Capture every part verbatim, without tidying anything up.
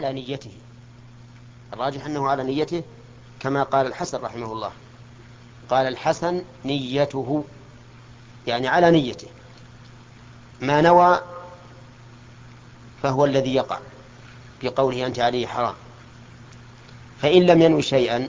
على نيته، الراجح أنه على نيته كما قال الحسن رحمه الله، قال الحسن نيته، يعني على نيته، ما نوى فهو الذي يقع في قوله أنت عليه حرام. فإن لم ينوي شيئا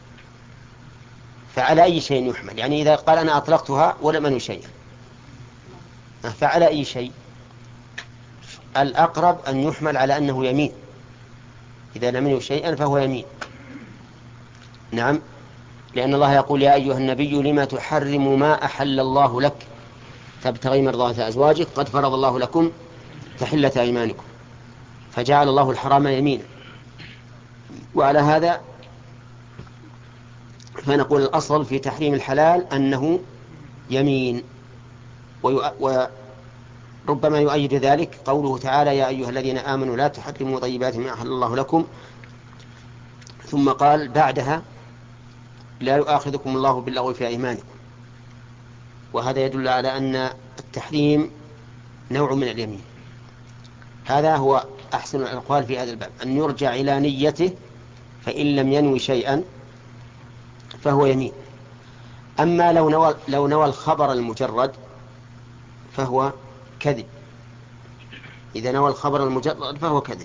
فعلى أي شيء يحمل؟ يعني إذا قال أنا أطلقتها ولم أنوي شيئا فعلى أي شيء؟ الأقرب أن يحمل على أنه يمين، إذا لم ينوي شيئا فهو يمين. نعم، لأن الله يقول يا أيها النبي لما تحرم ما أحل الله لك تبتغي مرضات أزواجك قد فرض الله لكم تحلة أيمانكم، فجعل الله الحرام يمينا. وعلى هذا فنقول الأصل في تحريم الحلال أنه يمين. وربما يؤيد ذلك قوله تعالى يا أيها الذين آمنوا لا تحرموا طيبات ما أحل الله لكم، ثم قال بعدها لا يؤاخذكم الله باللغو في أيمانكم. وهذا يدل على أن التحريم نوع من اليمين. هذا هو أحسن الأقوال في هذا الباب، أن يرجع إلى نيته، فإن لم ينوي شيئا فهو يمين. أما لو نوى, لو نوى الخبر المجرد فهو كذب. إذا نوى الخبر المجرد فهو كذب.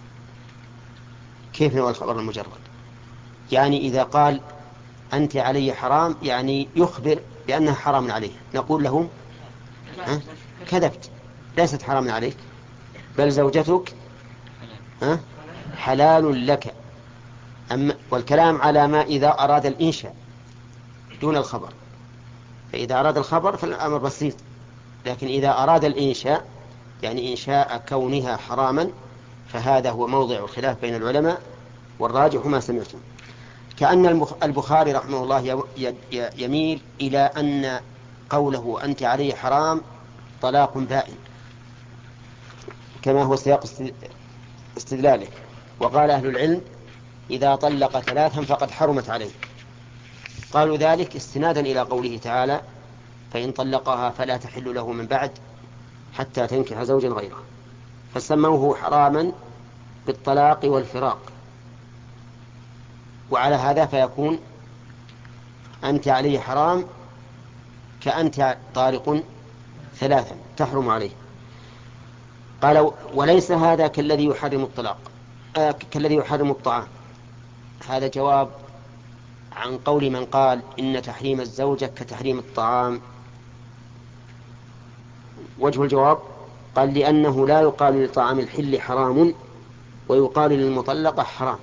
كيف نوى الخبر المجرد؟ يعني إذا قال أنت علي حرام، يعني يخبر بأنها حرام عليه، نقول له ها؟ كذبت، ليست حرام عليك، بل زوجتك ها؟ حلال لك. أما والكلام على ما إذا أراد الإنشاء دون الخبر، فإذا أراد الخبر فالأمر بسيط، لكن إذا أراد الإنشاء يعني إنشاء كونها حراما فهذا هو موضع الخلاف بين العلماء، والراجح ما سمعتم. كأن البخاري رحمه الله يميل إلى أن قوله أنت علي حرام طلاق بائن، كما هو سياق استدلاله. وقال أهل العلم إذا طلق ثلاثا فقد حرمت عليه، قالوا ذلك استنادا إلى قوله تعالى فإن طلقها فلا تحل له من بعد حتى تنكح زوجا غيره، فسموه حراما بالطلاق والفراق. وعلى هذا فيكون أنت عليه حرام كأنت طارق ثلاثا تحرم عليه. قال وليس هذا كالذي يحرم الطلاق آه كالذي يحرم الطعام. هذا جواب عن قول من قال إن تحريم الزوجة كتحريم الطعام. وجه الجواب قال لأنه لا يقال لطعام الحل حرام ويقال للمطلقة حرام.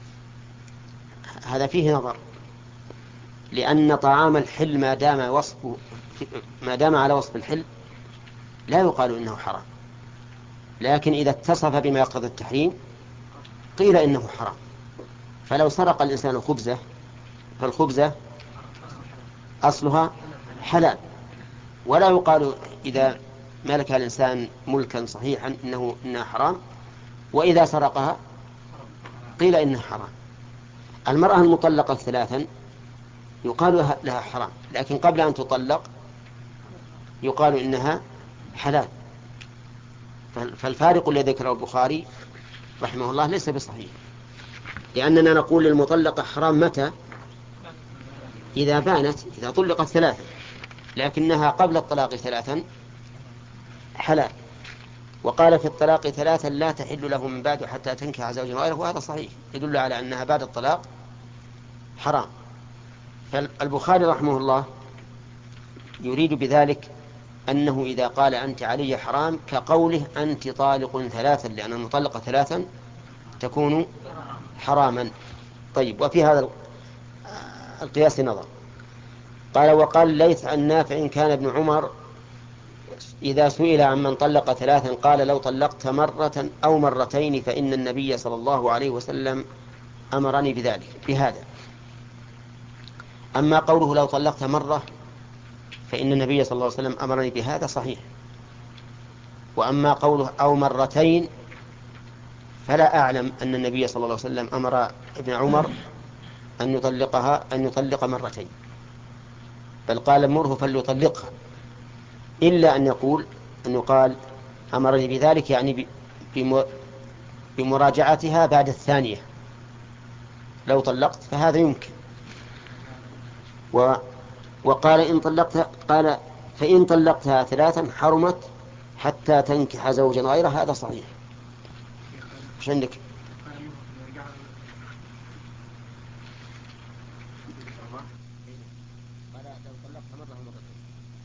هذا فيه نظر، لأن طعام الحل ما دام وصفه ما دام على وصف الحل لا يقال إنه حرام، لكن إذا اتصف بما يقتضي التحريم قيل إنه حرام. فلو سرق الإنسان خبزة فالخبزة أصلها حلال، ولا يقال إذا ملك الإنسان ملكا صحيحا إنه إنها حرام، وإذا سرقها قيل إنها حرام. المرأة المطلقة ثلاثا يقال لها حرام، لكن قبل أن تطلق يقال إنها حلال. فالفارق الذي ذكره البخاري رحمه الله ليس بصحيح، لأننا نقول للمطلقة حرام متى؟ إذا بانت، إذا طلقت ثلاثا، لكنها قبل الطلاق ثلاثا حلال. وقال في الطلاق ثلاثا لا تحل له من بعد حتى تنكح زوجا غيره، وهذا صحيح يدل على أنها بعد الطلاق حرام. فالبخاري رحمه الله يريد بذلك أنه إذا قال أنت علي حرام كقوله أنت طالق ثلاثا، لأن المطلقة ثلاثا تكون حراما. طيب، وفي هذا القياس نظر. قال وقال ليث عن نافع كان ابن عمر إذا سئل عن من طلق ثلاثا قال لو طلقت مرة أو مرتين فإن النبي صلى الله عليه وسلم أمرني بذلك بهذا. أما قوله لو طلقت مرة فإن النبي صلى الله عليه وسلم أمرني بهذا صحيح. وأما قوله أو مرتين فلا أعلم أن النبي صلى الله عليه وسلم أمر ابن عمر أن يطلقها أن يطلق مرتين، بل قال مره فليطلقها، إلا أن يقول أن يقال أمرني بذلك يعني بمراجعتها بعد الثانية. لو طلقت فهذا يمكن. و وقال إن طلقتها، قال فإن طلقتها ثلاثا حرمت حتى تنكح زوجا غيره. هذا صحيح. ايش عندك؟ قال لو طلقتها مرة أو مرتين.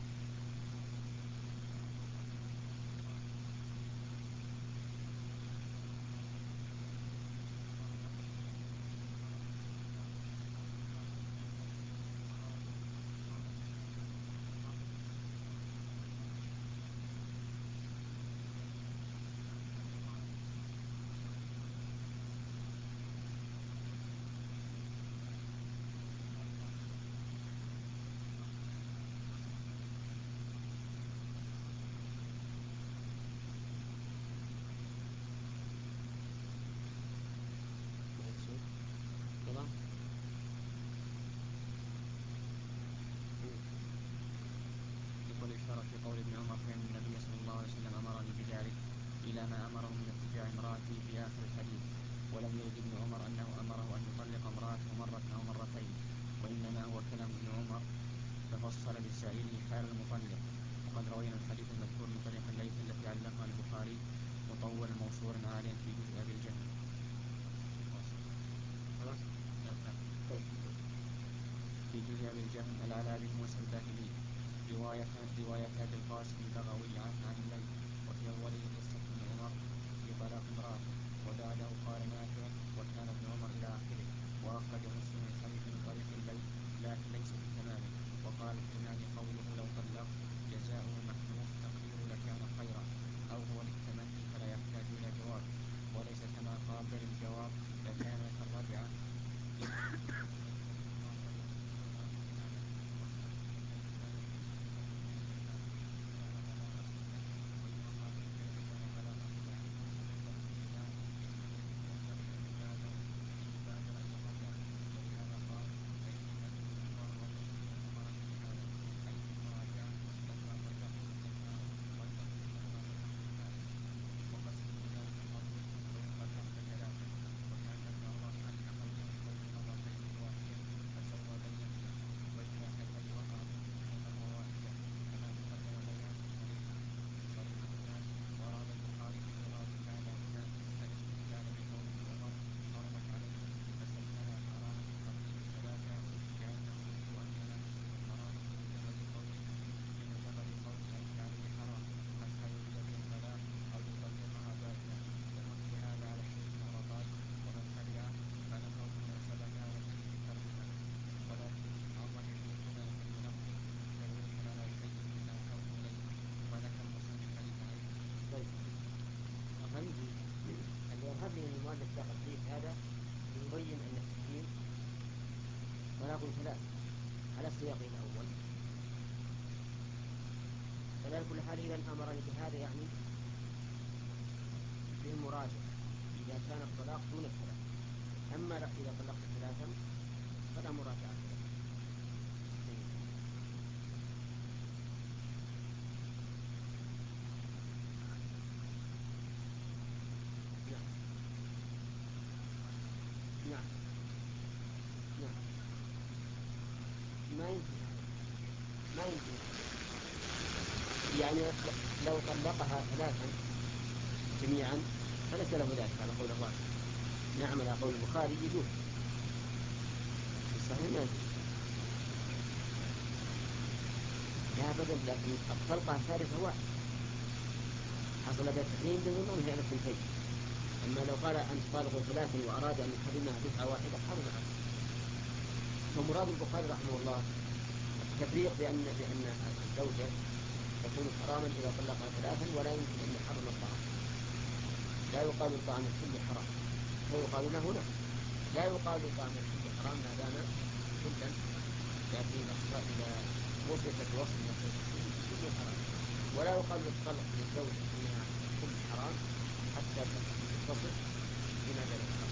يقول إشارة في قول ابن عمر فإن النبي صلى الله عليه وسلم أمرني بذلك إلى ما أمره من ارتجاع امرأتي في آخر الحديث، ولم يرد ابن عمر أنه أمره أن يطلق امرأته مرة أو مرتين، وإنما هو كلام ابن عمر تفصل لسائره حال المطلق. وقد روينا الحديث المذكور من طريق الليث التي علقها البخاري مطول موصول عاليا في جزء أبي الجهل. في جزء أبي الجهل العلاء بن موسى الباهلي رواية رواية أبي القاسم البغوي عنه عن الليث، وفي أوله قصة ابن عمر في طلاق امرأته، وبعده قال نافع وكان ابن عمر إلى آخره. وأخرج مسلم الحديث من طريق الليث لكن ليس بتمامه. وقال الكناني قوله لو طلق جزاؤه محذوف تقدير لكان خيرا، أو هو للتمني فلا يحتاج إلى جواب، وليس كما قال بل الجواب لكان كالرجعة. هذه المؤلف ذكر فيه هذا يبين أن التحريم طلاق ثلاث على السياق الأول. فلا كل حال إذا أمرني بهذا يعني به المراجعة إذا كان الطلاق دون الثلاث. أما إذا طلقت ثلاثا فلا مراجعة له. نعم نعم ما يمكن ما يمكن يعني لو طلقها ثلاثا جميعا فليس له ذلك على قول الراجح. نعم على قول البخاري يجوز صحيح ما يجوز لا بدل، لكن الطلقة الثالثة واحد حصل بها التحريم بضمن فعل الثنتين. أما لو قال أنت طالق ثلاثا وأراد أن يحرمها دفعة واحدة حرمها. فمراد البخاري رحمه الله التفريق بأن بأن الزوجة تكون حراما إذا طلقها ثلاثا ولا يمكن أن يحرم الطعام. لا يقال الطعام الحل حرام فيقال له لا لا يقال الطعام الحل حرام ما دام حلا، لكن إذا وصفت وصف كل حرام. ولا يقال الطلق للزوجة إنها الحل حرام حتى تتصف بما دام حرام.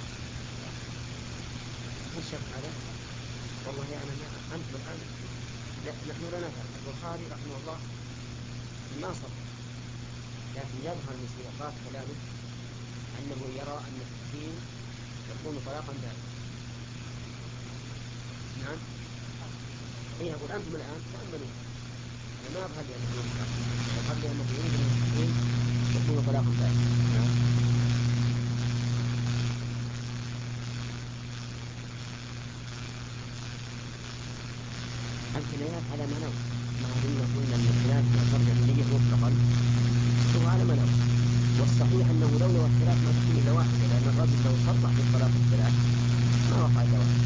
الشك هذا والله أنا ما أنتم الآن نحن لا نفعل. البخاري رحمه الله ما صدق، لكن يظهر من سياقات كلامه أنه يرى أن التحريم يكون طلاقا دائما. نعم. إيه أقول أنتم الآن تأملوا، أنا ما أظهر لي أنه يظهر لي أنه يريد أن التحريم يكون طلاقا دائما. نعم. الكنايات على ما نوع، ما دمنا قلنا أن الخلاف يعتبر النية مطلقا هو على ما نوع، والصحيح أنه لو نوى الخلاف ما تكون إلا واحدة، لأن الرجل لو صرح بالطلاق الثلاث ما وقع إلا واحد.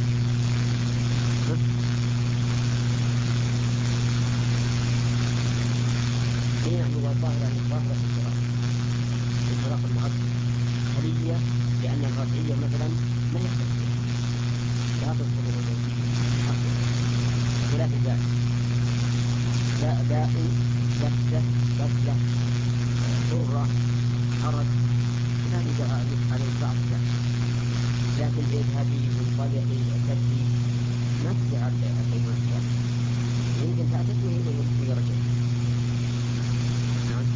إيه يعني هو الظاهرة الظاهرة في الطلاق في الطلاق المؤكد هلية، لأن الرجعية مثلا ما يحدث لا تسقط الزوجية خلاف الباقي باء باء بكة بكة حرة حرج لا يجب على البعض ذلك، لكن إذهابي منطلقي اعتدي ما تجعل الكلمات ذلك، يمكن تعتد وهي رجل. نعم.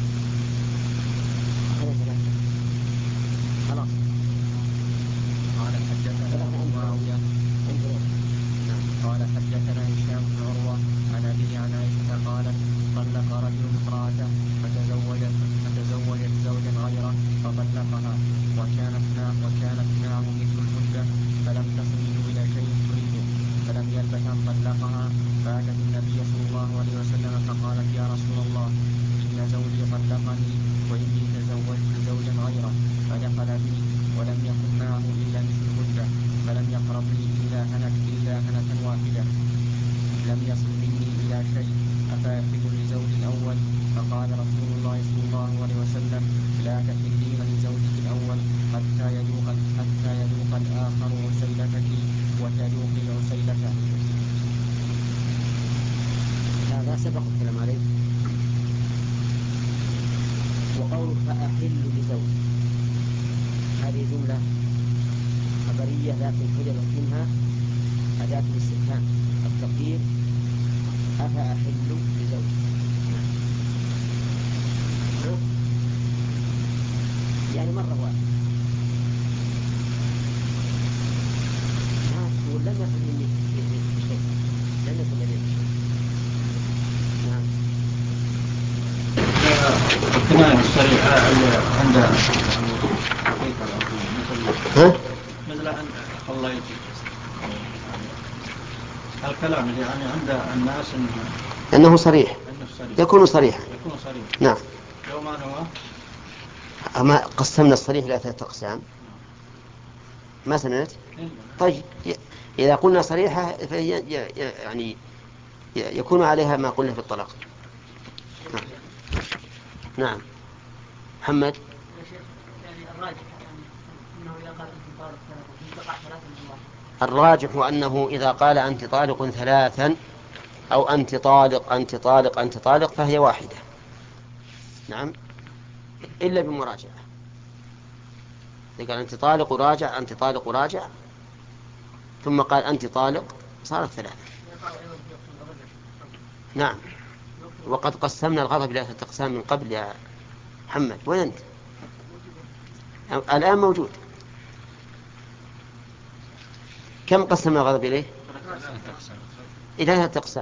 هذا ثلاثة خلاص. قال حدثنا معاوية قال حدثنا هشام بن عروة عن أبي عن عائشة قالت طلق رجل امرأته فتزوجت فتزوجت زوجا غيره فطلقها وكانت وكانت معه مثل المدة فلم تصل منه إلى شيء تريده، فلم يلبث أن طلقها فأتت النبي صلى الله عليه وسلم فقالت يا رسول الله إن زوجي طلقني وإني تزوجت زوجا غيره فدخل بي ولم يكن معه إلا مثل المدة فلم يقربني إلا هنة إلا هنة واحدة لم يصل مني إلى شيء أفأحل لزوجي الأول؟ فقال رسول الله صلى الله عليه وسلم لا تحلين لزوجك الأول حتى يذوق حتى يذوق الآخر عسيلتك وتذوقي عسيلته. هذا سبق الكلام عليه. وقول فأحل لزوجي هذه جملة خبرية لكن حذفت منها أداة الاستفهام التقدير أفأحل لزوجي، يعني مرة واحدة ما تقول لم يصل مني بشيء لم يصل مني بشيء. نعم. الكناية الصريحة عند مثل أن خليت الكلام اللي يعني عند الناس أنه صريح يكون صريحا. يكون صريح. نعم. لو ما نوى أما قسمنا الصريح إلى ثلاثة أقسام ما سمعت؟ طيب إذا قلنا صريحة فهي يعني يكون عليها ما قلنا في الطلاق. نعم. نعم. محمد. الراجح أنه إذا قال أنت طالق ثلاثا أو أنت طالق أنت طالق أنت طالق فهي واحدة. نعم. إلا بمراجعة، إذا قال أنت طالق وراجع أنت طالق وراجع ثم قال أنت طالق صارت ثلاثة. نعم. وقد قسمنا الغضب إلى ثلاثة أقسام من قبل يا محمد. وين أنت؟ الآن موجود. كم قسمنا الغضب إليه؟ إلى ثلاثة أقسام: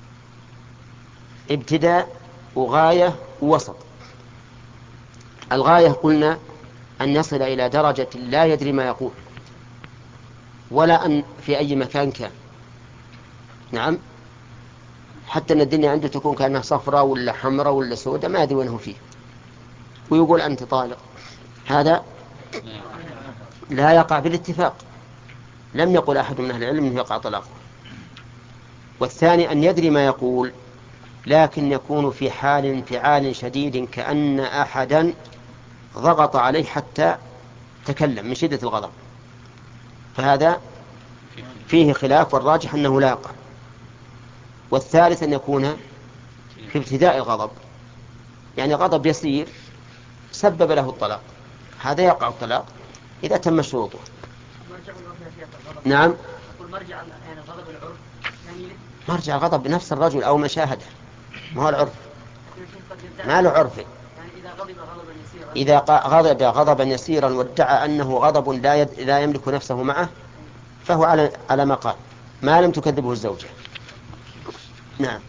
ابتداء وغاية ووسط. الغاية قلنا أن يصل إلى درجة لا يدري ما يقول ولا أن في أي مكان كان. نعم. حتى أن الدنيا عنده تكون كأنها صفراء ولا حمراء ولا سوداء ما أدري وينه فيه ويقول أنت طالق. هذا لا يقع بالاتفاق، لم يقل أحد من أهل العلم أنه يقع طلاقه. والثاني أن يدري ما يقول لكن يكون في حال انفعال شديد كأن أحدا ضغط عليه حتى تكلم من شدة الغضب، فهذا فيه خلاف والراجح أنه لا يقع. والثالث أن يكون في ابتداء الغضب، يعني غضب يسير سبب له الطلاق، هذا يقع الطلاق إذا تم شروطه. نعم. مرجع يعني غضب العرف يعني مرجع الغضب بنفس الرجل أو مشاهده، ما هو العرف، ما له عرف. إذا غضب غضبا يسيرا وادعى أنه غضب لا, يد... لا يملك نفسه معه فهو على على ما قال، ما لم تكذبه الزوجة. نعم.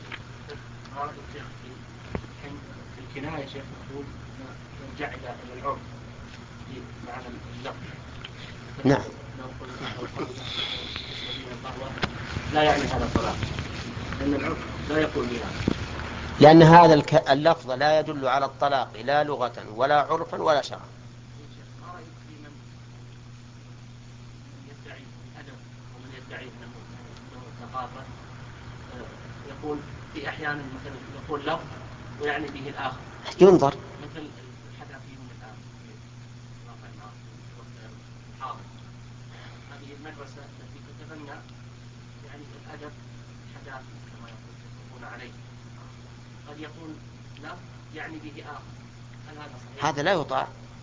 في الكناية شيخ نقول نرجع إلى العرف في معنى اللفظ. نعم. لا يعني هذا الطلاق، لأن العرف لا يقول بهذا. لأن هذا الك... اللفظ لا يدل على الطلاق لا لغة ولا عرفا ولا شرعا. ما رأيك في من يدعي الأدب ومن يدعي أنه ثقافة، يقول في أحيان مثلا يقول لفظ ويعني به الآخر، ينظر مثل الحداثيون الآن في واقع الحاضر. هذه المدرسة التي تتبنى يعني الأدب الحداثي كما يقولون عليه، قد يقول لفظ يعني به آخر، هل هذا صحيح؟ هذا لا يطاع.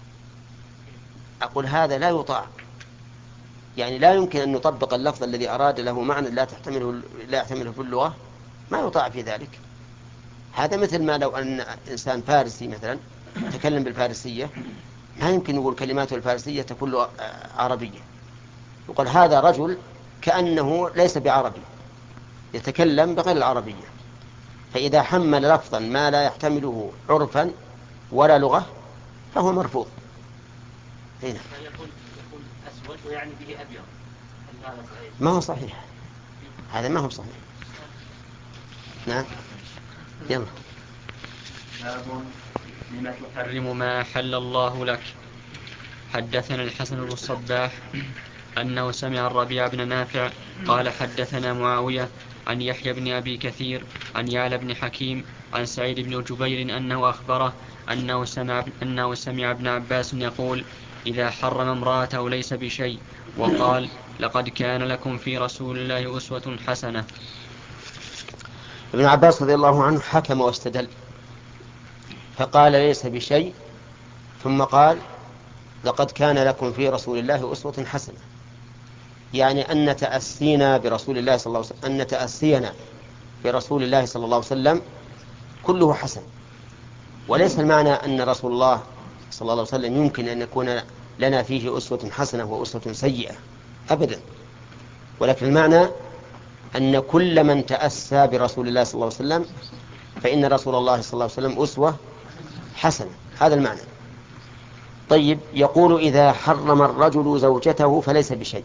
أقول هذا لا يطاع، يعني لا يمكن أن نطبق اللفظ الذي أراد له معنى لا تحتمله لا يحتمله في اللغة، ما يطاع في ذلك. هذا مثل ما لو أن إنسان فارسي مثلا تكلم بالفارسية، ما يمكن يقول كلماته الفارسية تكون له عربية، يقول هذا رجل كأنه ليس بعربي يتكلم بغير العربية. فإذا حمل لفظا ما لا يحتمله عرفا ولا لغة فهو مرفوض. هنا يقول يقول أسود ويعني به أبيض، هل هذا صحيح؟ ما هو صحيح، هذا ما هو صحيح. نعم. يلا. باب لم تحرم ما أحل الله لك. حدثنا الحسن بن الصباح أنه سمع الربيع بن نافع قال حدثنا معاوية عن يحيى بن أبي كثير عن يعلى بن حكيم عن سعيد بن جبير أنه أخبره أنه سمع, أنه سمع ابن عباس يقول إذا حرم امرأته ليس بشيء، وقال لقد كان لكم في رسول الله أسوة حسنة. ابن عباس رضي الله عنه حكم واستدل فقال ليس بشيء، ثم قال لقد كان لكم في رسول الله أسوة حسنة، يعني أن تأسينا برسول الله صلى الله عليه وسلم أن تأسينا برسول الله صلى الله عليه وسلم كله حسن. وليس المعنى أن رسول الله صلى الله عليه وسلم يمكن أن يكون لنا فيه أسوة حسنة وأسوة سيئة أبدا، ولكن المعنى أن كل من تأسى برسول الله صلى الله عليه وسلم فإن رسول الله صلى الله عليه وسلم أسوة حسنة، هذا المعنى. طيب، يقول إذا حرم الرجل زوجته فليس بشيء.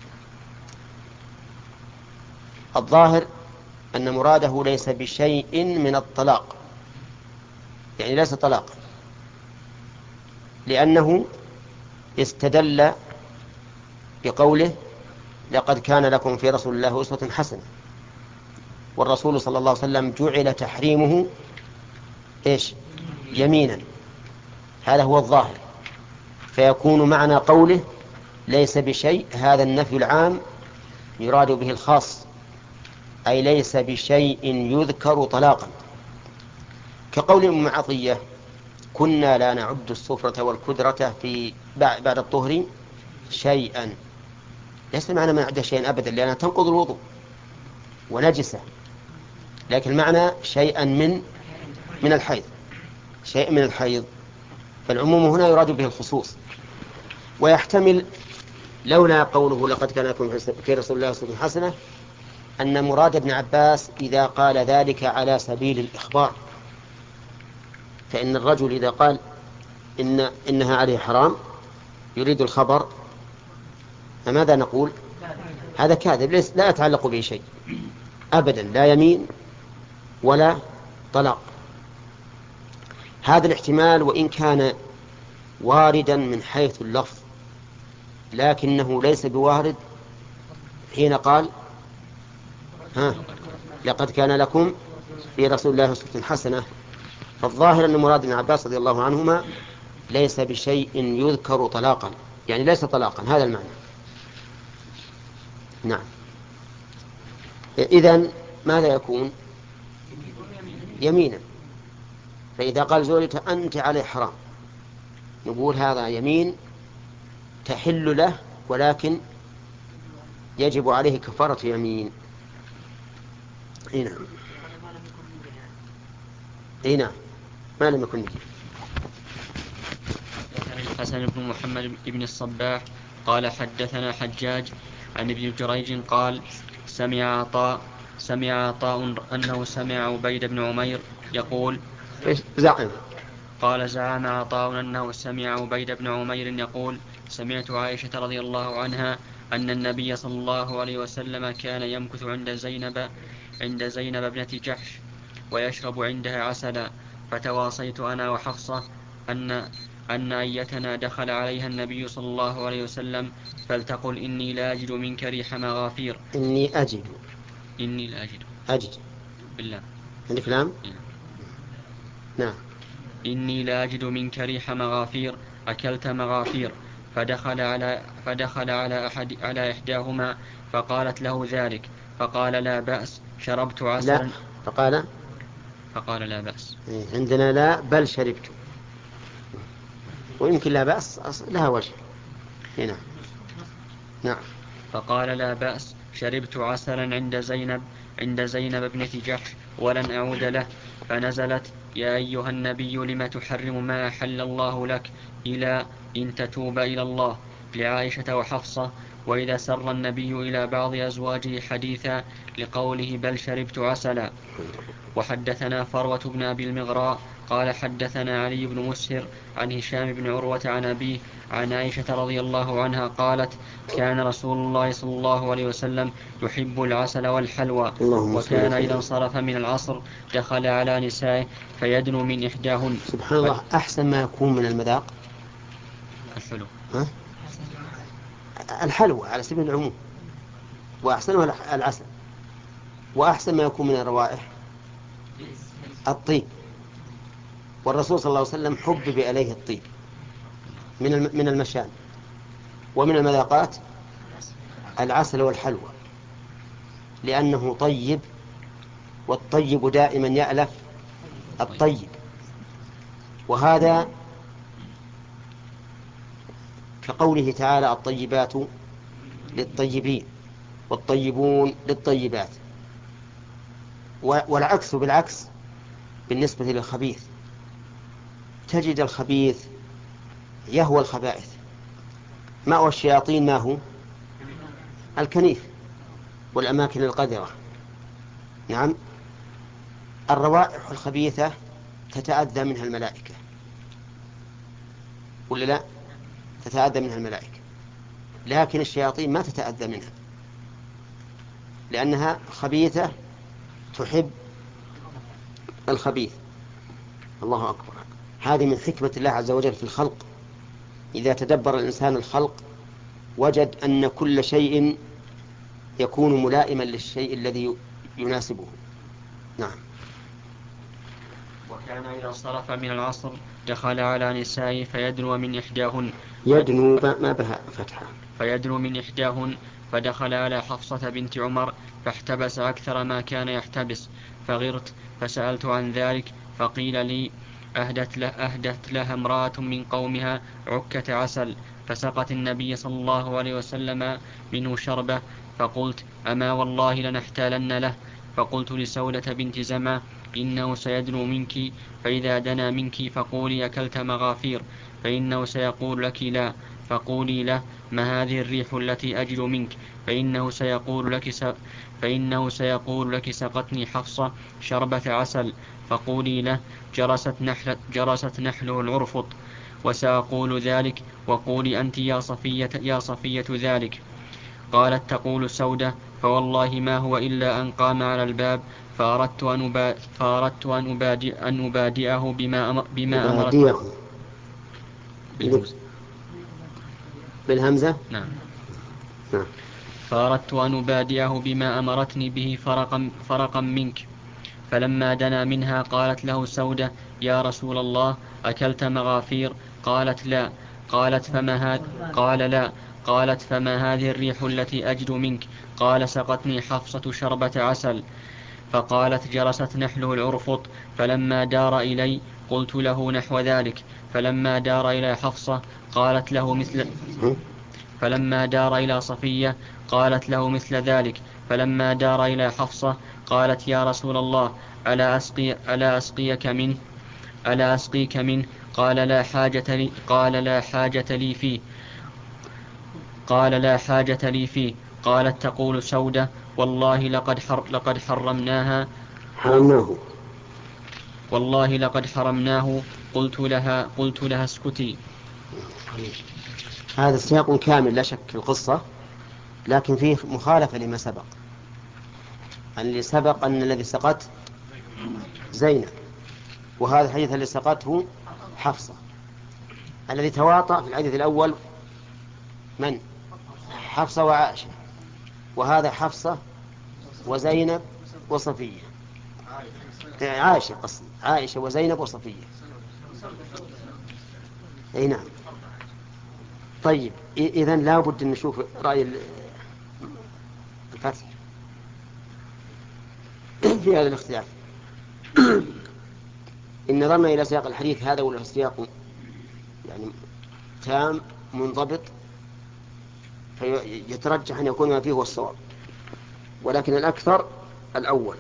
الظاهر أن مراده ليس بشيء من الطلاق، يعني ليس طلاق، لأنه استدل بقوله لقد كان لكم في رسول الله أسوة حسنة، والرسول صلى الله عليه وسلم جعل تحريمه إيش؟ يمينا، هذا هو الظاهر. فيكون معنى قوله ليس بشيء هذا النفي العام يراد به الخاص، أي ليس بشيء يذكر طلاقا، كقول أم عطية كنا لا نعد الصفرة والكدرة في بعد الطهر شيئا. ليس معنى ما نعد شيئا أبدا، لأنها تنقض الوضوء ونجسة، لكن معنى شيئا من من الحيض، شيء من الحيض، فالعموم هنا يراد به الخصوص. ويحتمل لولا قوله لقد كان لكم في رسول الله أسوة حسنة أن مراد ابن عباس إذا قال ذلك على سبيل الإخبار، فإن الرجل إذا قال إن إنها عليه حرام يريد الخبر، فماذا نقول؟ هذا كاذب، لا يتعلق به شيء أبدا، لا يمين ولا طلاق. هذا الاحتمال وإن كان واردا من حيث اللفظ، لكنه ليس بوارد حين قال ها لقد كان لكم في رسول الله أسوة حسنة. فالظاهر أن مراد ابن عباس رضي الله عنهما ليس بشيء يذكر طلاقا، يعني ليس طلاقا، هذا المعنى. نعم. إذن ماذا يكون؟ يمينا. فإذا قال زوجته أنت عليه حرام، نقول هذا يمين تحل له، ولكن يجب عليه كفارة يمين. اي نعم اي نعم ما لم يكن نية. الحسن بن محمد بن الصباح قال حدثنا حجاج عن ابن جريج قال سمع عطاء سمع عطاء أنه سمع عبيد بن عمير يقول ايش زعم؟ قال زعم عطاء أنه سمع عبيد بن عمير يقول سمعت عائشة رضي الله عنها أن النبي صلى الله عليه وسلم كان يمكث عند زينب عند زينب ابنة جحش ويشرب عندها عسلا، فتواصيت أنا وحفصة أن أن أيتنا دخل عليها النبي صلى الله عليه وسلم فلتقل إني لا أجد منك ريح مغافير. إني أجد إني لا أجد أجد بالله عندك لام؟ نعم. إني لا أجد منك ريح مغافير أكلت مغافير. فدخل على فدخل على أحد على إحداهما فقالت له ذلك فقال لا بأس شربت عسلا. لا فقال فقال لا بأس. عندنا لا بل شربت، ويمكن لا بأس لها وجه هنا. نعم. فقال لا بأس شربت عسلا عند زينب عند زينب ابنة جحش ولن أعود له. فنزلت يا أيها النبي لم تحرم ما أحل الله لك إلى إن تتوب إلى الله لعائشة وحفصة. وإذا سر النبي إلى بعض أزواجه حديثا لقوله بل شربت عسلا. وحدثنا فروة بن أبي المغراء قال حدثنا علي بن مسهر عن هشام بن عروة عن أبيه عن عائشة رضي الله عنها قالت كان رسول الله صلى الله عليه وسلم يحب العسل والحلوى، وكان إذا انصرف من العصر دخل على نسائه فيدنو من إحداهن. سبحان الله، أحسن ما يكون من المذاق الحلو ها؟ الحلوى على سبيل العموم، وأحسنها العسل، وأحسن ما يكون من الروائح الطيب. والرسول صلى الله عليه وسلم حبب إليه الطيب من من المشام، ومن المذاقات العسل والحلوى، لأنه طيب، والطيب دائما يألف الطيب. وهذا كقوله تعالى الطيبات للطيبين والطيبون للطيبات، والعكس بالعكس بالنسبة للخبيث. تجد الخبيث يهوى الخبائث، مأوى الشياطين ما هو الكنيف والأماكن القذرة. نعم. الروائح الخبيثة تتأذى منها الملائكة ولا لا؟ تتأذى منها الملائكة، لكن الشياطين ما تتأذى منها لأنها خبيثة تحب الخبيث. الله أكبر. هذه من حكمة الله عز وجل في الخلق. إذا تدبر الإنسان الخلق وجد أن كل شيء يكون ملائما للشيء الذي يناسبه. نعم. وكان إذا انصرف من العصر دخل على نسائه فيدنو من إحداهن. يدنو ما بها فتحة. فيدنو من إحداهن. فدخل على حفصة بنت عمر فاحتبس أكثر ما كان يحتبس، فغرت فسألت عن ذلك فقيل لي أهدت, له أهدت لها امرأة من قومها عكة عسل، فسقت النبي صلى الله عليه وسلم منه شربة. فقلت أما والله لنحتالن له. فقلت لسودة بنت زمع إنه سيدنو منك، فإذا دنا منك فقولي أكلت مغافير، فإنه سيقول لك لا. فقولي له ما هذه الريح التي أجد منك، فإنه سيقول لك س... فإنه سيقول لك سقتني حفصة شربة عسل. فقولي له جرست نحل جرست نحله العرفط، وسأقول ذلك، وقولي أنت يا صفية يا صفية ذلك. قالت تقول سودة فوالله ما هو إلا أن قام على الباب فأردت أن, أبا... فأردت أن, أبادئ... أن أبادئه بما, أم... بما أمرت بالهمزة. بالهمزة. نعم. نعم. فأردت أن أبادئه بما أمرتني به فرقا, فرقا منك. فلما دنا منها قالت له سودة يا رسول الله أكلت مغافير؟ قالت لا. قالت فما هذا؟ قال لا. قالت فما هذه الريح التي أجد منك؟ قال سقتني حفصة شربة عسل. فقالت جرست نحله العرفط. فلما دار إلي قلت له نحو ذلك. فلما دار إلى حفصة قالت له مثل فلما دار إلى صفية قالت له مثل ذلك. فلما دار إلى حفصة قالت يا رسول الله ألا أسقي ألا أسقيك منه ألا أسقيك منه قال لا حاجة لي قال لا حاجة لي فيه قال لا حاجة لي فيه قالت تقول سودة والله لقد حر لقد حرمناها حرمناه والله لقد حرمناه قلت لها قلت لها اسكتي. هذا سياق كامل لا شك في القصة، لكن فيه مخالفة لما سبق. اللي سبق أن الذي سقط زينب، وهذا الحديث الذي سقطه حفصة. الذي تواطأ في الحديث الأول من؟ حفصة وعائشة، وهذا حفصة وزينب وصفية. عائشة قصدي عائشة وزينب وصفية. أي نعم. طيب إذن لا بد أن نشوف رأي الفتح في هذا الاختلاف. إن نظرنا إلى سياق الحديث هذا ولا سياق يعني تام منضبط فيترجح أن يكون ما فيه هو الصواب، ولكن الأكثر الأول.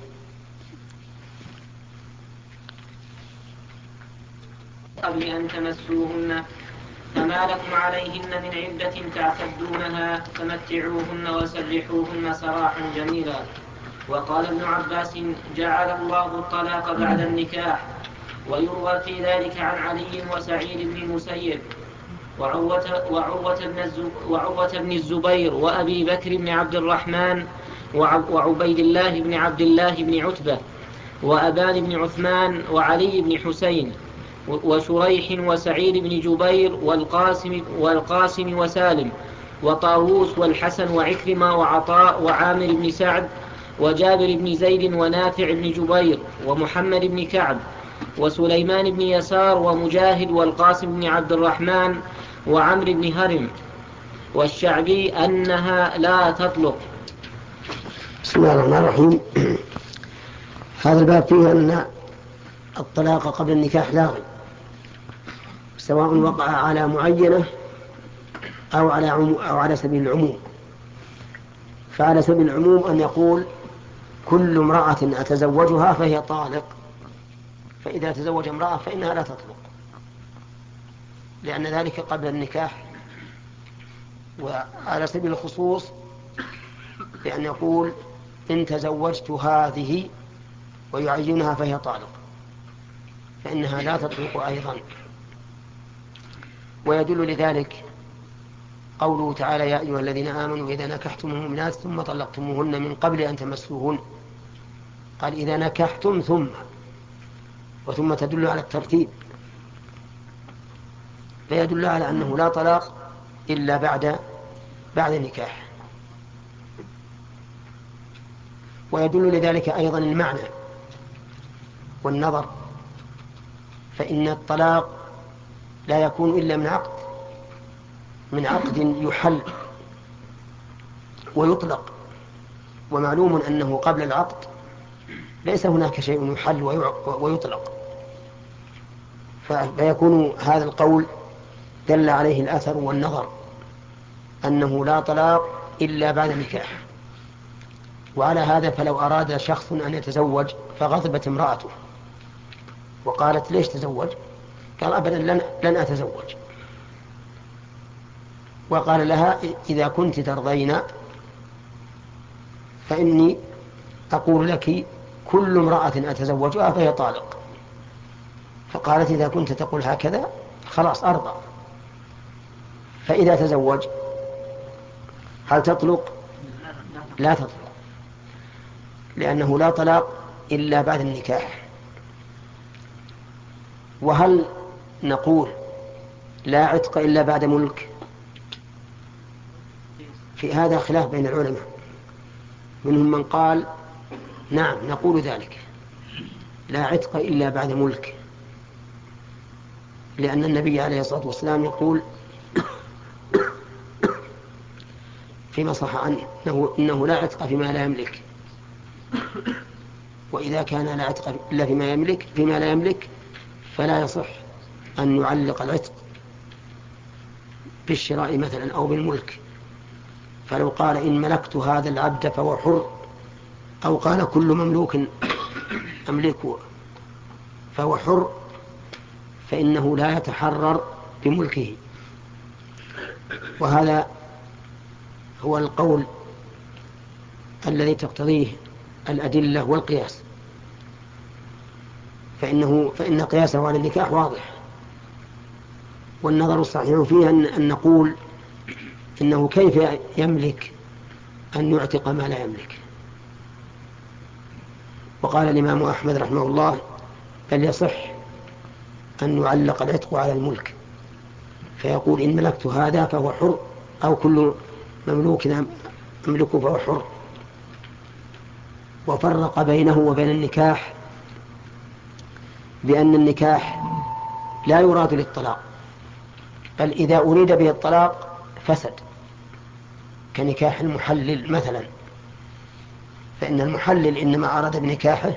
قبل أن تمسوهن فما لكم عليهن من عدة تعتدونها فمتعوهن وسرحوهن سراحا جميلا. وقال ابن عباس جعل الله الطلاق بعد النكاح. ويروى في ذلك عن علي وسعيد بن المسيب وعروة, وعروة, بن وعروة بن الزبير وأبي بكر بن عبد الرحمن وعبيد الله بن عبد الله بن عتبة وأبان بن عثمان وعلي بن حسين وشريح وسعيد بن جبير والقاسم, والقاسم وسالم وطاووس والحسن وعكرمة وعطاء وعامر بن سعد وجابر بن زيد ونافع بن جبير ومحمد بن كعب وسليمان بن يسار ومجاهد والقاسم بن عبد الرحمن وعمر بن هرم والشعبي أنها لا تطلق. بسم الله الرحمن الرحيم. هذا الباب فيه أن الطلاق قبل النكاح لاغي، سواء وقع على معينة أو على, أو على سبيل العموم. فعلى سبيل العموم أن يقول كل امرأة أتزوجها فهي طالق، فإذا تزوج امرأة فإنها لا تطلق، لأن ذلك قبل النكاح. وعلى سبيل الخصوص بأن يقول إن تزوجت هذه ويعينها فهي طالق، فإنها لا تطلق أيضا. ويدل لذلك قوله تعالى يا أيها الذين آمنوا إذا نكحتم المؤمنات ثم طلقتموهن من قبل أن تمسوهن. قال إذا نكحتم ثم، وثم تدل على الترتيب، فيدل على أنه لا طلاق إلا بعد بعد النكاح. ويدل لذلك أيضا المعنى والنظر، فإن الطلاق لا يكون إلا من عقد من عقد يحل ويطلق، ومعلوم أنه قبل العقد ليس هناك شيء يحل ويطلق، فيكون هذا القول دل عليه الأثر والنظر أنه لا طلاق إلا بعد النكاح. وعلى هذا فلو أراد شخص أن يتزوج فغضبت امرأته وقالت ليش تزوج؟ قال أبدا لن, لن أتزوج. وقال لها إذا كنت ترضين فإني أقول لك كل امرأة أتزوجها فهي طالق. فقالت إذا كنت تقول هكذا خلاص أرضى. فإذا تزوج هل تطلق؟ لا تطلق، لأنه لا طلاق إلا بعد النكاح. وهل نقول لا عتق إلا بعد ملك؟ في هذا خلاف بين العلماء، منهم من قال نعم نقول ذلك، لا عتق إلا بعد ملك، لأن النبي عليه الصلاة والسلام يقول فيما صح عنه إنه لا عتق فيما لا يملك، وإذا كان لا عتق إلا فيما يملك فيما لا يملك فلا يصح أن يعلق العتق بالشراء مثلا أو بالملك. فلو قال إن ملكت هذا العبد فهو حر، أو قال كل مملوك أملكه فهو حر، فإنه لا يتحرر بملكه. وهذا هو القول الذي تقتضيه الأدلة والقياس، فإنه فإن قياسه على النكاح واضح. والنظر الصحيح فيه أن, أن نقول إنه كيف يملك أن يعتق ما لا يملك. وقال الإمام أحمد رحمه الله بل يصح أن يعلق العتق على الملك، فيقول إن ملكت هذا فهو حر، أو كل مملوك أملكه فهو حر. وفرق بينه وبين النكاح بأن النكاح لا يراد للطلاق، بل إذا أريد به الطلاق فسد، كنكاح المحلل مثلا، فإن المحلل إنما أراد بنكاحه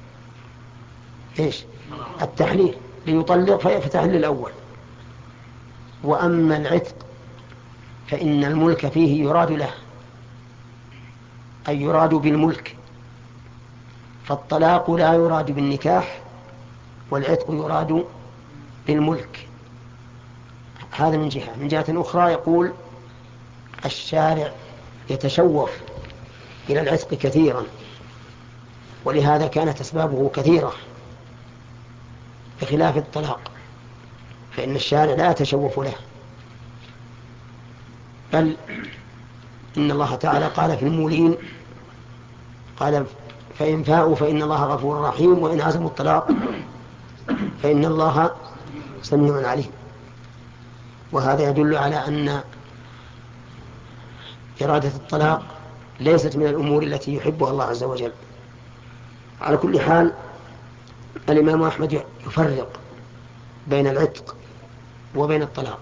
إيش؟ التحليل، ليطلق فيفتحل الأول. وأما العتق فإن الملك فيه يراد له، أي يراد بالملك، فالطلاق لا يراد بالنكاح والعتق يراد بالملك. هذا من جهة. من جهة أخرى يقول الشارع يتشوف إلى العتق كثيرا، ولهذا كانت أسبابه كثيرة بخلاف الطلاق، فإن الشارع لا يتشوف له، بل إن الله تعالى قال في المولين قال فإن فاءوا فإن الله غفور رحيم، وإن عزموا الطلاق فإن الله سميع عليم. وهذا يدل على أن إرادة الطلاق ليست من الأمور التي يحبها الله عز وجل. على كل حال الإمام أحمد يفرق بين العتق وبين الطلاق،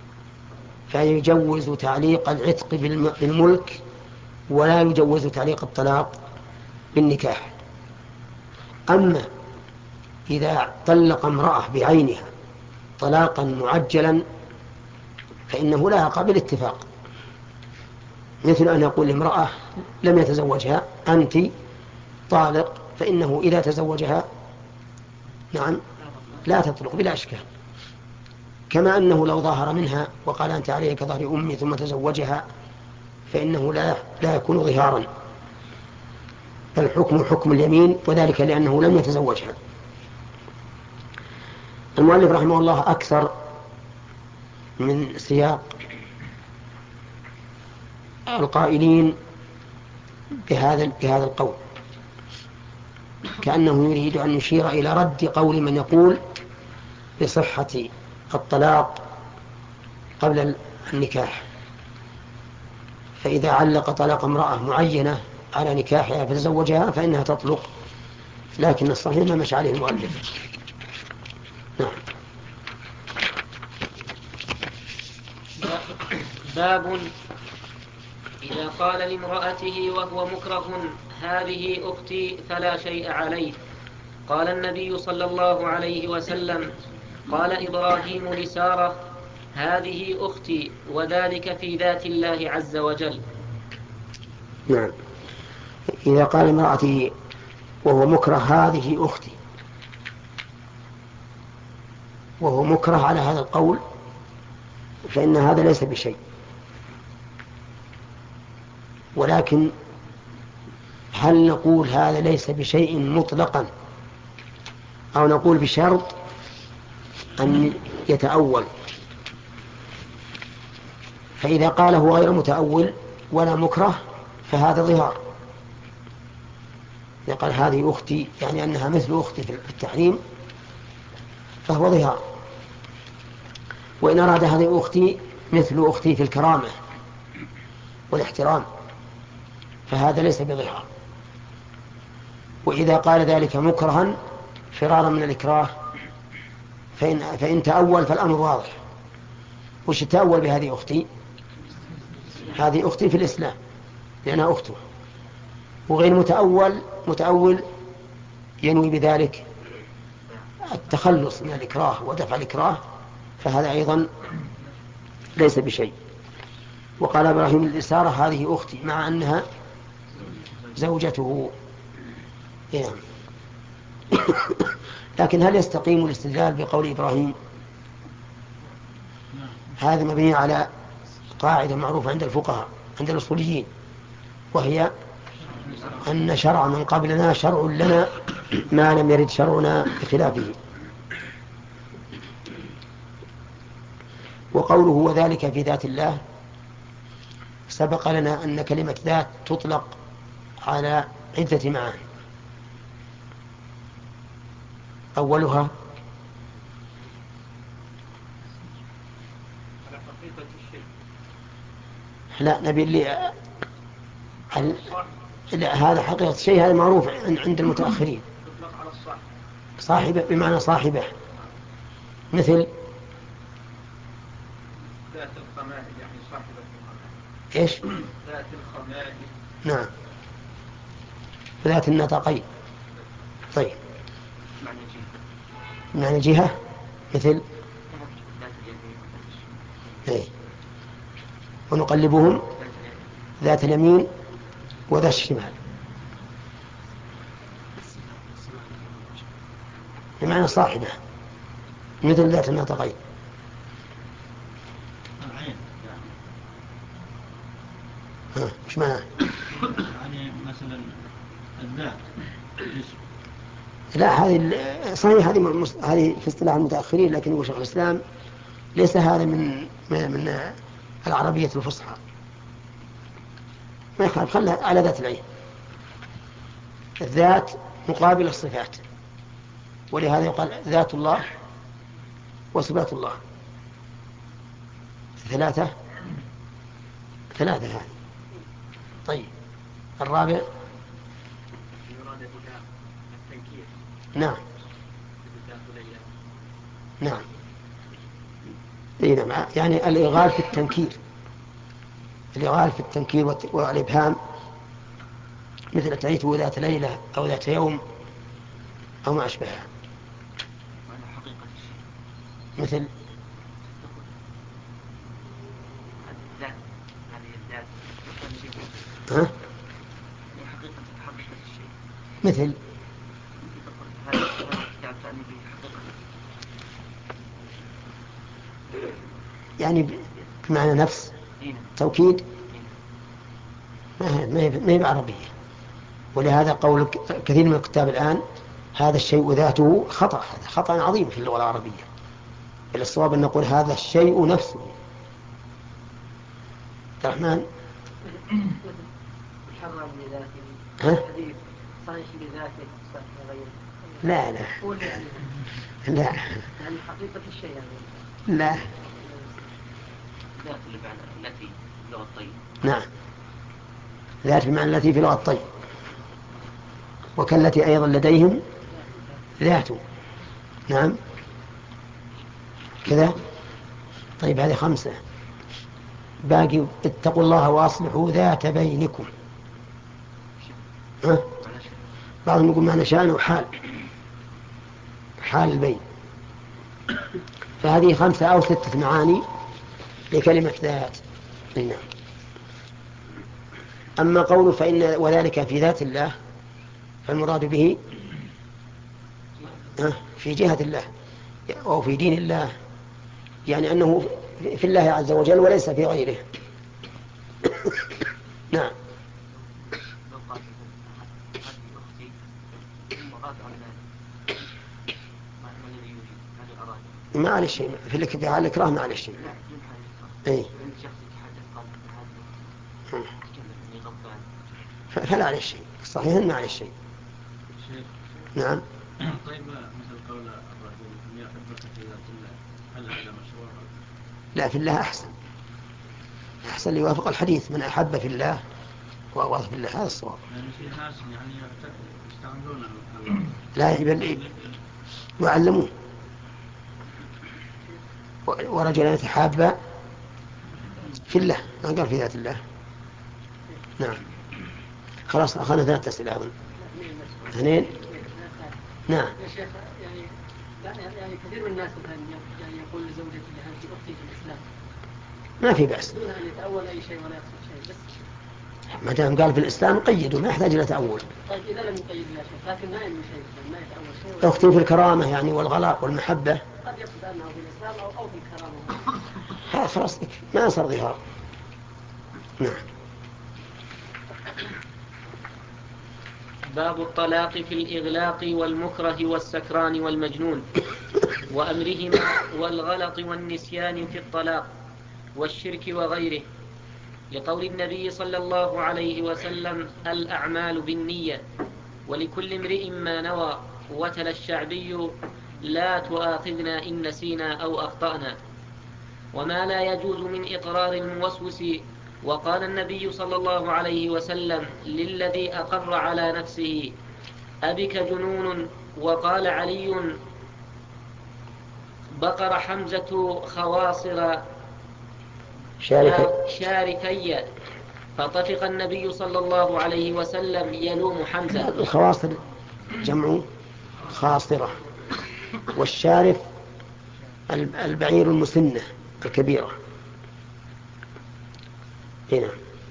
فيجوز تعليق العتق بالملك ولا يجوز تعليق الطلاق بالنكاح. أما إذا طلق امرأة بعينها طلاقا معجلا فإنه لا يقع بالاتفاق، مثل أن يقول لامرأة لم يتزوجها أنت طالق، فإنه إذا تزوجها نعم لا تطلق بلا أشكال. كما أنه لو ظاهر منها وقال أنت عليك كظهر أمي ثم تزوجها فإنه لا, لا يكون ظهارا، بل حكم حكم اليمين، وذلك لأنه لم يتزوجها. المؤلف رحمه الله أكثر من سياق القائلين بهذا بهذا القول، كأنه يريد أن يشير إلى رد قول من يقول بصحة الطلاق قبل النكاح، فإذا علق طلاق امرأة معينة على نكاحها فتزوجها فإنها تطلق، لكن الصحيح ما مشى عليه المؤلف. نعم. باب إذا قال لامرأته وهو مكره هذه أختي فلا شيء عليه. قال النبي صلى الله عليه وسلم قال إبراهيم لسارة هذه أختي، وذلك في ذات الله عز وجل. نعم. إذا قال امرأته وهو مكره هذه أختي، وهو مكره على هذا القول، فإن هذا ليس بشيء، ولكن هل نقول هذا ليس بشيء مطلقا، أو نقول بشرط أن يتأول؟ فإذا قاله غير متأول ولا مكره فهذا ظهار. إذا قال هذه أختي يعني أنها مثل أختي في التحريم فهو ظهار، وإن أراد هذه أختي مثل أختي في الكرامة والاحترام فهذا ليس بظهار. وإذا قال ذلك مكرها فرارا من الإكراه فإن, فإن تأول فالأمر واضح. وش تأول بهذه أختي؟ هذه أختي في الإسلام لأنها أخته. وغير متأول متأول ينوي بذلك التخلص من الإكراه ودفع الإكراه، فهذا أيضا ليس بشيء. وقال إبراهيم لسارة هذه أختي مع أنها زوجته. يعني. لكن هل يستقيم الاستدلال بقول إبراهيم؟ هذا مبني على قاعدة معروفة عند الفقهاء عند الأصوليين، وهي أن شرع من قبلنا شرع لنا ما لم يرد شرعنا بخلافه. وقوله وذلك في ذات الله، سبق لنا أن كلمة ذات تطلق على عدة معاني. أولها لا نبي اللي هل... لا هذا حقيقة الشيء، هذا معروف عند المتأخرين. صاحبه بمعنى صاحبه، مثل ذات الخمائل يعني صاحبة الخمائل. إيش؟ ذات الخمائل. نعم. وذات النطاقين. طيب معنى جهة مثل إيه؟ ونقلبهم ذات اليمين وذات الشمال، بمعنى صاحبة، مثل ذات النطاقين. ها مش معنى يعني مثلا الذات. لا هذه صحيح، هذه هذه في اصطلاح المتأخرين، لكن هو شيخ الإسلام ليس هذا من من العربية الفصحى، ما يخالف، خلها على ذات العين. الذات مقابل الصفات، ولهذا يقال ذات الله وصفات الله ثلاثة ثلاثة هذه. طيب الرابع نعم نعم إيه نعم، يعني الإغال في التنكير، الإغال في التنكير والإبهام، مثل أتيته ذات ليلة أو ذات يوم أو ما أشبهها. مثل ها؟ مثل يعني بمعنى نفس توكيد، ما هي بعربية. ولهذا قول كثير من الكتاب الآن هذا الشيء ذاته خطأ، هذا خطأ عظيم في اللغة العربية، بل الصواب أن نقول هذا الشيء نفسه. الرحمن محرم بذاته، ها؟ حديث صحيح بذاته صحيح غيره. لا لا لا يعني حقيقة الشيء يعني. لا ذات التي في لغة الطيب. نعم ذات بمعنى التي في لغة الطيب، وكالتي أيضا لديهم ذات. نعم كذا. طيب هذه خمسة، باقي اتقوا الله وأصلحوا ذات بينكم. ها؟ بعضهم يقول معنى شأن وحال، حال البين. فهذه خمسة أو ستة معاني لكلمة ذات. نعم. أما قول فإن وذلك في ذات الله، فالمراد به في جهة الله أو في دين الله، يعني أنه في الله عز وجل وليس في غيره. نعم. ما عليه شيء في حال الإكراه، ما عليه شيء. إيه؟ فلا عليه شيء، صحيح ما عليه شيء. نعم. طيب مثل قول الرجل إني أحبك في ذات الله، هل هذا مشروع؟ لا في الله أحسن، أحسن يوافق الحديث من أحب في الله وأبغض في الله، هذا الصواب. يعني في ناس يعني يستعملون لا بل يعلمون، ورجل يتحابى في الله، ما قال في ذات الله. نعم. خلاص أخذنا ثلاثة أسئلة أظن. اثنين. نعم. يا شيخ يعني يعني كثير من الناس مثلا يعني يقول لزوجته أنت أختي في الإسلام، ما في بأس. دون أن يتأول أي شيء ولا يقصد شيء بس. ما دام قال في الإسلام قيدوا ما يحتاج إلى تأول. طيب إذا لم يقيد لا شيء لكن ما ينوي شيء ما يتأول شيء. أختي في الكرامة يعني والغلاء والمحبة. قد يقصد أنه في الإسلام أو أو في الكرامة. ها خلاص ما صار ظهار. نعم. باب الطلاق في الإغلاق والمكره والسكران والمجنون وأمرهما والغلط والنسيان في الطلاق والشرك وغيره، لقول النبي صلى الله عليه وسلم: الأعمال بالنية ولكل امرئ ما نوى. وتلا الشعبي: لا تؤاخذنا إن نسينا أو أخطأنا. وما لا يجوز من إقرار الموسوس. وقال النبي صلى الله عليه وسلم للذي أقر على نفسه: أبك جنون. وقال علي: بقر حمزة خواصر شارفي. فطفق النبي صلى الله عليه وسلم يلوم حمزة. الخواصر جمع خاصرة، والشارف البعير المسنة الكبيرة. هنا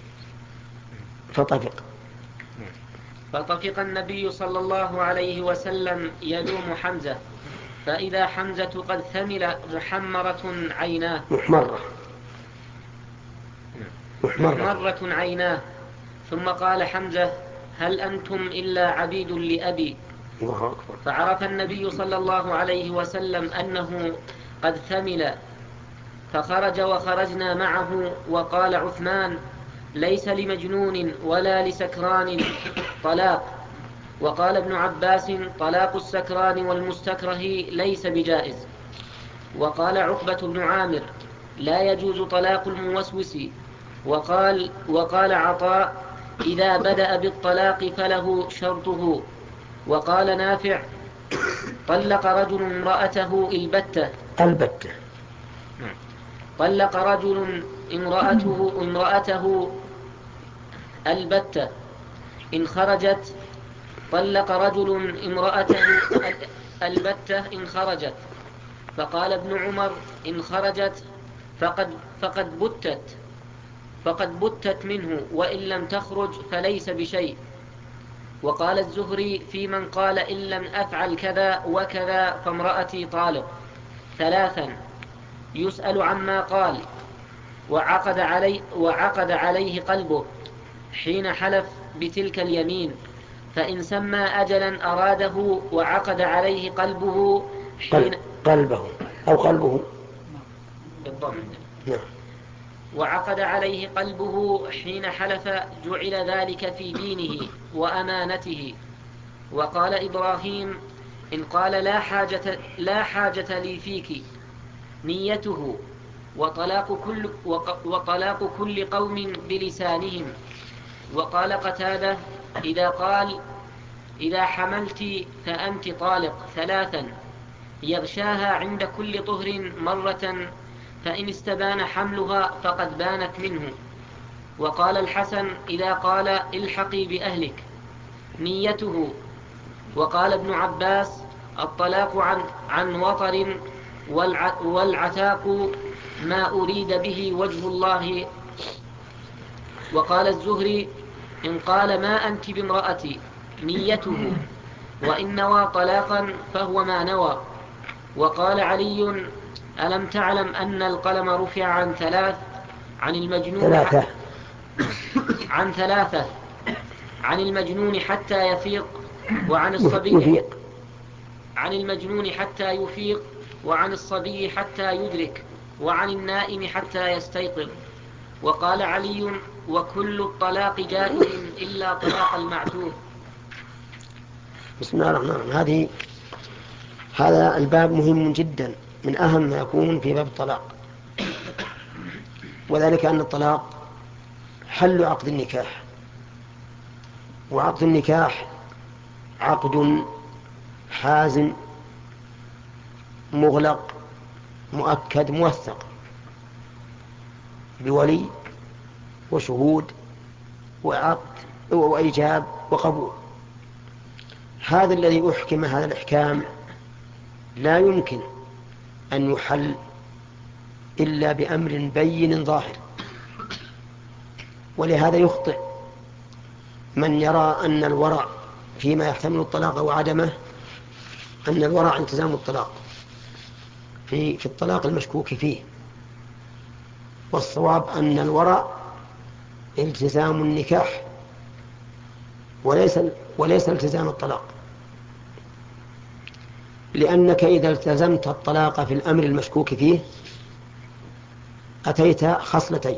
فطفق فطفق النبي صلى الله عليه وسلم يلوم حمزة، فإذا حمزة قد ثمل محمرة عيناه محمرة محمرة عيناه ثم قال حمزة: هل أنتم إلا عبيد لأبي؟ فعرف النبي صلى الله عليه وسلم أنه قد ثمل، فخرج وخرجنا معه. وقال عثمان: ليس لمجنون ولا لسكران طلاق. وقال ابن عباس: طلاق السكران والمستكره ليس بجائز. وقال عقبة بن عامر: لا يجوز طلاق الموسوس. وقال, وقال عطاء: إذا بدأ بالطلاق فله شرطه. وقال نافع: طلق رجل امرأته البتة البتة طلق رجل امرأته, امرأته البتة إن خرجت طلق رجل امرأته البتة إن خرجت. فقال ابن عمر: إن خرجت فقد, فقد بتت فقد بتت منه، وإن لم تخرج فليس بشيء. وقال الزهري في من قال: إن لم أفعل كذا وكذا فامرأتي طالق. ثلاثا: يسأل عما قال وعقد, علي وعقد عليه قلبه حين حلف بتلك اليمين، فإن سمى أجلا أراده وعقد عليه قلبه حين قلبه أو قلبه بالضبط نعم. وعقد عليه قلبه حين حلف جعل ذلك في دينه وأمانته. وقال إبراهيم: إن قال لا حاجة, لا حاجة لي فيك نيته. وطلاق كل, وطلاق كل قوم بلسانهم. وقال قتادة: إذا قال إذا حملت فأنت طالق ثلاثا يغشاها عند كل طهر مرة، فإن استبان حملها فقد بانت منه. وقال الحسن: إذا قال الحقي بأهلك نيته. وقال ابن عباس: الطلاق عن, عن وطر والعتاق ما أريد به وجه الله. وقال الزهري: إن قال ما أنت بامرأتي نيته، وإن نوى طلاقا فهو ما نوى. وقال علي: ألم تعلم أن القلم رفع عن ثلاث عن المجنون ثلاثة عن ثلاثة عن المجنون حتى يفيق وعن الصبي يفيق عن المجنون حتى يفيق وعن الصبي حتى يدرك وعن النائم حتى يستيقظ. وقال علي: وكل الطلاق جائز إلا طلاق المعتوه. بسم الله الرحمن الرحيم. هذه هذا الباب مهم جدا، من أهم ما يكون في باب الطلاق، وذلك أن الطلاق حل عقد النكاح، وعقد النكاح عقد حازم مغلق مؤكد موثق بولي وشهود وعقد وإيجاب وقبول. هذا الذي أحكم هذا الإحكام لا يمكن أن يحل إلا بأمر بين ظاهر. ولهذا يخطئ من يرى أن الورع فيما يحتمل الطلاق وعدمه أن الورع التزام الطلاق في في الطلاق المشكوك فيه، والصواب أن الورع التزام النكاح وليس وليس التزام الطلاق، لأنك إذا التزمت الطلاق في الأمر المشكوك فيه أتيت خصلتين: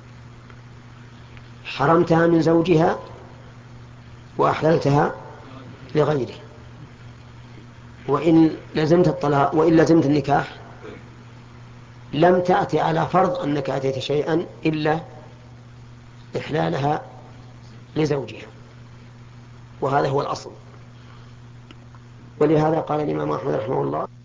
حرمتها من زوجها وأحللتها لغيره. وإن لزمت الطلاق وإن لزمت النكاح لم تأتي على فرض أنك أتيت شيئا إلا إحلالها لزوجها، وهذا هو الأصل. ولهذا قال الإمام أحمد رحمه الله: